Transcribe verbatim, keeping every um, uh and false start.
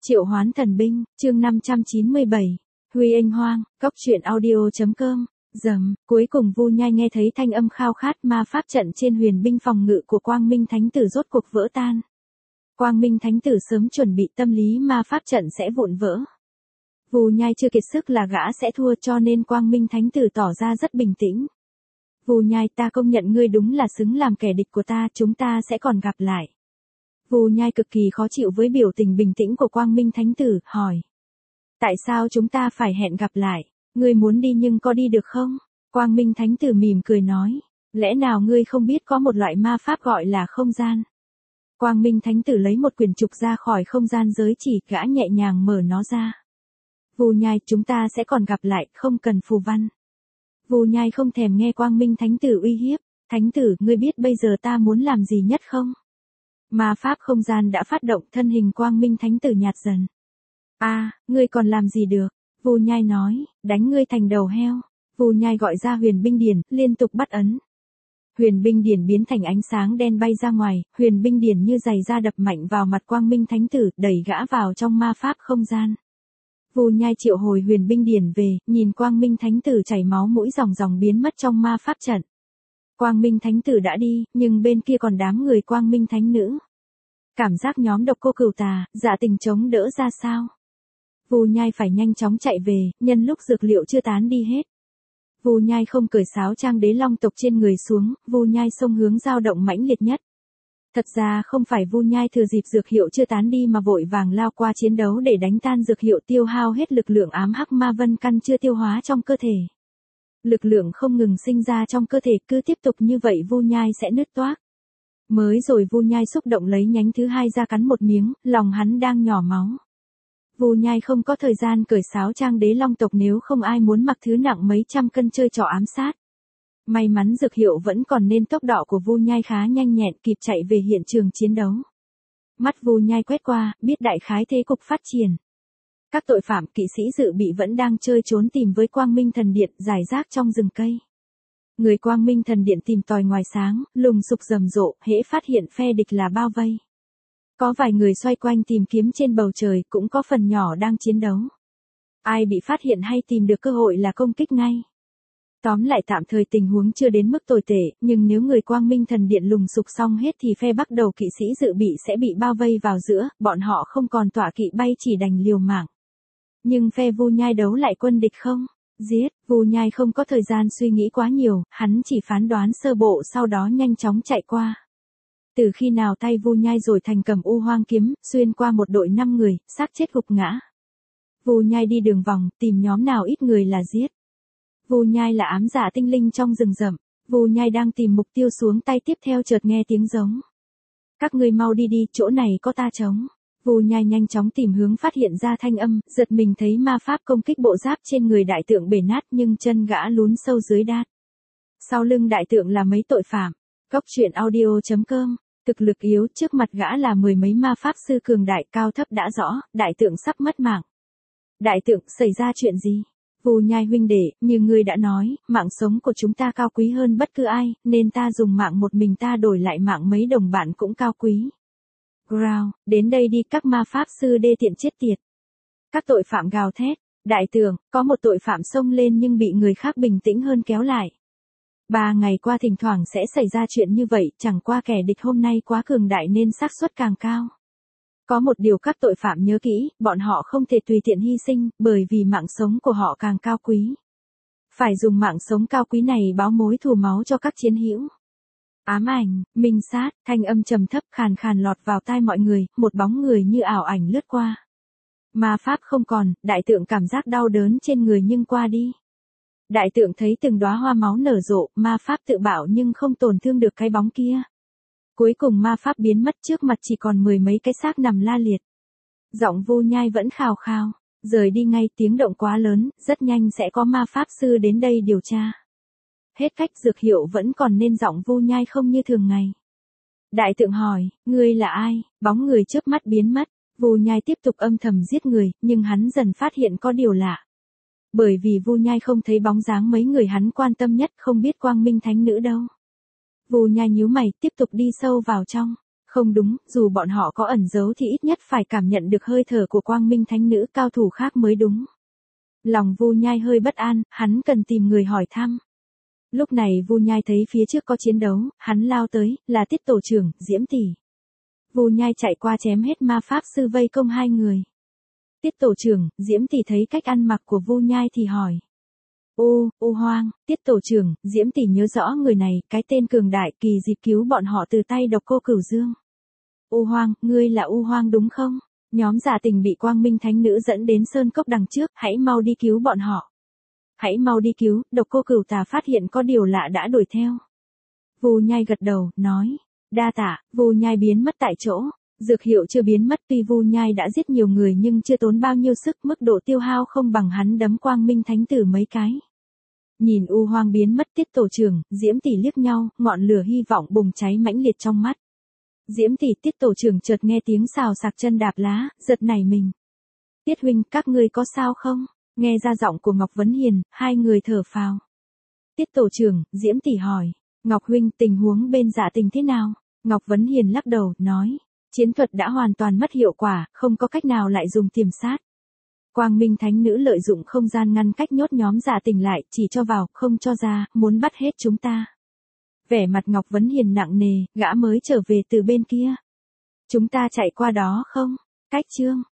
Triệu Hoán Thần Binh, chương năm trăm chín mươi bảy. Huy Anh Hoang, cốc truyện audio.com. Dầm, cuối cùng Vu Nhai nghe thấy thanh âm khao khát ma pháp trận trên huyền binh phòng ngự của Quang Minh Thánh Tử rốt cuộc vỡ tan. Quang Minh Thánh Tử sớm chuẩn bị tâm lý ma pháp trận sẽ vụn vỡ. Vu Nhai chưa kiệt sức là gã sẽ thua, cho nên Quang Minh Thánh Tử tỏ ra rất bình tĩnh. Vu Nhai, ta công nhận ngươi đúng là xứng làm kẻ địch của ta, chúng ta sẽ còn gặp lại. Vu Nhai cực kỳ khó chịu với biểu tình bình tĩnh của Quang Minh Thánh Tử, hỏi. Tại sao chúng ta phải hẹn gặp lại? Ngươi muốn đi nhưng có đi được không? Quang Minh Thánh Tử mỉm cười nói. Lẽ nào ngươi không biết có một loại ma pháp gọi là không gian? Quang Minh Thánh Tử lấy một quyển trục ra khỏi không gian giới chỉ, gã nhẹ nhàng mở nó ra. Vu Nhai, chúng ta sẽ còn gặp lại, không cần phù văn. Vu Nhai không thèm nghe Quang Minh Thánh Tử uy hiếp. Thánh Tử, ngươi biết bây giờ ta muốn làm gì nhất không? Ma pháp không gian đã phát động, thân hình Quang Minh Thánh Tử nhạt dần. A, à, ngươi còn làm gì được? Vu Nhai nói, đánh ngươi thành đầu heo. Vu Nhai gọi ra huyền binh điển, liên tục bắt ấn. Huyền binh điển biến thành ánh sáng đen bay ra ngoài, huyền binh điển như giày da đập mạnh vào mặt Quang Minh Thánh Tử, đẩy gã vào trong ma pháp không gian. Vu Nhai triệu hồi huyền binh điển về, nhìn Quang Minh Thánh Tử chảy máu mũi ròng ròng biến mất trong ma pháp trận. Quang Minh Thánh Tử đã đi, nhưng bên kia còn đám người Quang Minh Thánh Nữ. Cảm giác nhóm độc cô cửu tà, dạ tình chống đỡ ra sao? Vu Nhai phải nhanh chóng chạy về, nhân lúc dược liệu chưa tán đi hết. Vu Nhai không cởi sáo trang đế long tộc trên người xuống, Vu Nhai xông hướng dao động mãnh liệt nhất. Thật ra không phải Vu Nhai thừa dịp dược hiệu chưa tán đi mà vội vàng lao qua chiến đấu để đánh tan dược hiệu, tiêu hao hết lực lượng ám hắc ma vân căn chưa tiêu hóa trong cơ thể. Lực lượng không ngừng sinh ra trong cơ thể, cứ tiếp tục như vậy Vu Nhai sẽ nứt toác. Mới rồi Vu Nhai xúc động lấy nhánh thứ hai ra cắn một miếng, lòng hắn đang nhỏ máu. Vu Nhai không có thời gian cởi sáo trang đế long tộc, nếu không ai muốn mặc thứ nặng mấy trăm cân chơi trò ám sát. May mắn dược hiệu vẫn còn nên tốc độ của Vu Nhai khá nhanh nhẹn, kịp chạy về hiện trường chiến đấu. Mắt Vu Nhai quét qua, biết đại khái thế cục phát triển. Các tội phạm kỵ sĩ dự bị vẫn đang chơi trốn tìm với Quang Minh Thần Điện, rải rác trong rừng cây. Người Quang Minh Thần Điện tìm tòi ngoài sáng, lùng sục rầm rộ, hễ phát hiện phe địch là bao vây. Có vài người xoay quanh tìm kiếm trên bầu trời, cũng có phần nhỏ đang chiến đấu. Ai bị phát hiện hay tìm được cơ hội là công kích ngay. Tóm lại tạm thời tình huống chưa đến mức tồi tệ, nhưng nếu người Quang Minh Thần Điện lùng sục xong hết thì phe bắt đầu kỵ sĩ dự bị sẽ bị bao vây vào giữa, bọn họ không còn tọa kỵ bay chỉ đành liều mạng. Nhưng phe Vu Nhai đấu lại quân địch không? Giết, Vu Nhai không có thời gian suy nghĩ quá nhiều, hắn chỉ phán đoán sơ bộ sau đó nhanh chóng chạy qua. Từ khi nào tay Vu Nhai rồi thành cầm u hoang kiếm, xuyên qua một đội năm người, xác chết gục ngã. Vu Nhai đi đường vòng, tìm nhóm nào ít người là giết. Vu Nhai là ám giả tinh linh trong rừng rậm, Vu Nhai đang tìm mục tiêu xuống tay, tiếp theo chợt nghe tiếng giống. Các ngươi mau đi đi, chỗ này có ta trống. Vu Nhai nhanh chóng tìm hướng, phát hiện ra thanh âm, giật mình thấy ma pháp công kích bộ giáp trên người đại tượng bể nát, nhưng chân gã lún sâu dưới đát. Sau lưng đại tượng là mấy tội phạm. Cốc truyện audio.com. Thực lực yếu, trước mặt gã là mười mấy ma pháp sư cường đại, cao thấp đã rõ, đại tượng sắp mất mạng. Đại tượng, xảy ra chuyện gì? Vu Nhai huynh đệ, như ngươi đã nói, mạng sống của chúng ta cao quý hơn bất cứ ai, nên ta dùng mạng một mình ta đổi lại mạng mấy đồng bạn cũng cao quý. Growl, đến đây đi, các ma pháp sư đê tiện chết tiệt. Các tội phạm gào thét. Đại tượng, có một tội phạm xông lên nhưng bị người khác bình tĩnh hơn kéo lại. Ba ngày qua thỉnh thoảng sẽ xảy ra chuyện như vậy, chẳng qua kẻ địch hôm nay quá cường đại nên xác suất càng cao. Có một điều các tội phạm nhớ kỹ, bọn họ không thể tùy tiện hy sinh, bởi vì mạng sống của họ càng cao quý. Phải dùng mạng sống cao quý này báo mối thù máu cho các chiến hữu. Ám ảnh, minh sát, thanh âm trầm thấp khàn khàn lọt vào tai mọi người, một bóng người như ảo ảnh lướt qua. Ma pháp không còn, đại tượng cảm giác đau đớn trên người nhưng qua đi. Đại tượng thấy từng đóa hoa máu nở rộ, ma pháp tự bạo nhưng không tổn thương được cái bóng kia. Cuối cùng ma pháp biến mất, trước mặt chỉ còn mười mấy cái xác nằm la liệt. Giọng Vu Nhai vẫn khào khào, rời đi ngay, tiếng động quá lớn, rất nhanh sẽ có ma pháp sư đến đây điều tra. Hết cách, dược hiệu vẫn còn nên giọng Vu Nhai không như thường ngày. Đại tượng hỏi, ngươi là ai? Bóng người chớp mắt biến mất, Vu Nhai tiếp tục âm thầm giết người, nhưng hắn dần phát hiện có điều lạ. Bởi vì Vu Nhai không thấy bóng dáng mấy người hắn quan tâm nhất, không biết Quang Minh Thánh Nữ đâu. Vu Nhai nhíu mày, tiếp tục đi sâu vào trong. Không đúng, dù bọn họ có ẩn giấu thì ít nhất phải cảm nhận được hơi thở của quang minh thánh nữ cao thủ khác mới đúng. Lòng Vu Nhai hơi bất an, hắn cần tìm người hỏi thăm. Lúc này Vu Nhai thấy phía trước có chiến đấu, hắn lao tới, là Tiết tổ trưởng, Diễm tỷ. Vu Nhai chạy qua chém hết ma pháp sư vây công hai người. Tiết tổ trưởng, Diễm tỷ thấy cách ăn mặc của Vu Nhai thì hỏi. Ô, ô Hoang, Tiết tổ trưởng, Diễm tỷ nhớ rõ người này, cái tên cường đại kỳ dịp cứu bọn họ từ tay độc cô Cửu Dương. Ô Hoang, ngươi là U Hoang đúng không? Nhóm Dạ Tình bị Quang Minh Thánh Nữ dẫn đến sơn cốc đằng trước, hãy mau đi cứu bọn họ. Hãy mau đi cứu, độc cô Cửu Tà phát hiện có điều lạ đã đuổi theo. Vu Nhai gật đầu, nói, đa tạ. Vu Nhai biến mất tại chỗ. Dược hiệu chưa biến mất, tuy Vu Nhai đã giết nhiều người nhưng chưa tốn bao nhiêu sức, mức độ tiêu hao không bằng hắn đấm Quang Minh Thánh Tử mấy cái. Nhìn U Hoang biến mất, Tiết tổ trưởng, Diễm tỷ liếc nhau, ngọn lửa hy vọng bùng cháy mãnh liệt trong mắt. Diễm tỷ, Tiết tổ trưởng chợt nghe tiếng xào xạc chân đạp lá, giật nảy mình. Tiết huynh, các ngươi có sao không? Nghe ra giọng của Ngọc Vấn Hiền, hai người thở phào. Tiết tổ trưởng, Diễm tỷ hỏi, Ngọc huynh, tình huống bên Dạ Tình thế nào? Ngọc Vấn Hiền lắc đầu, nói, chiến thuật đã hoàn toàn mất hiệu quả, không có cách nào lại dùng tiềm sát. Quang Minh Thánh Nữ lợi dụng không gian ngăn cách nhốt nhóm Dạ Tình lại, chỉ cho vào, không cho ra, muốn bắt hết chúng ta. Vẻ mặt Ngọc Vấn Hiền nặng nề, gã mới trở về từ bên kia. Chúng ta chạy qua đó không? Cách chương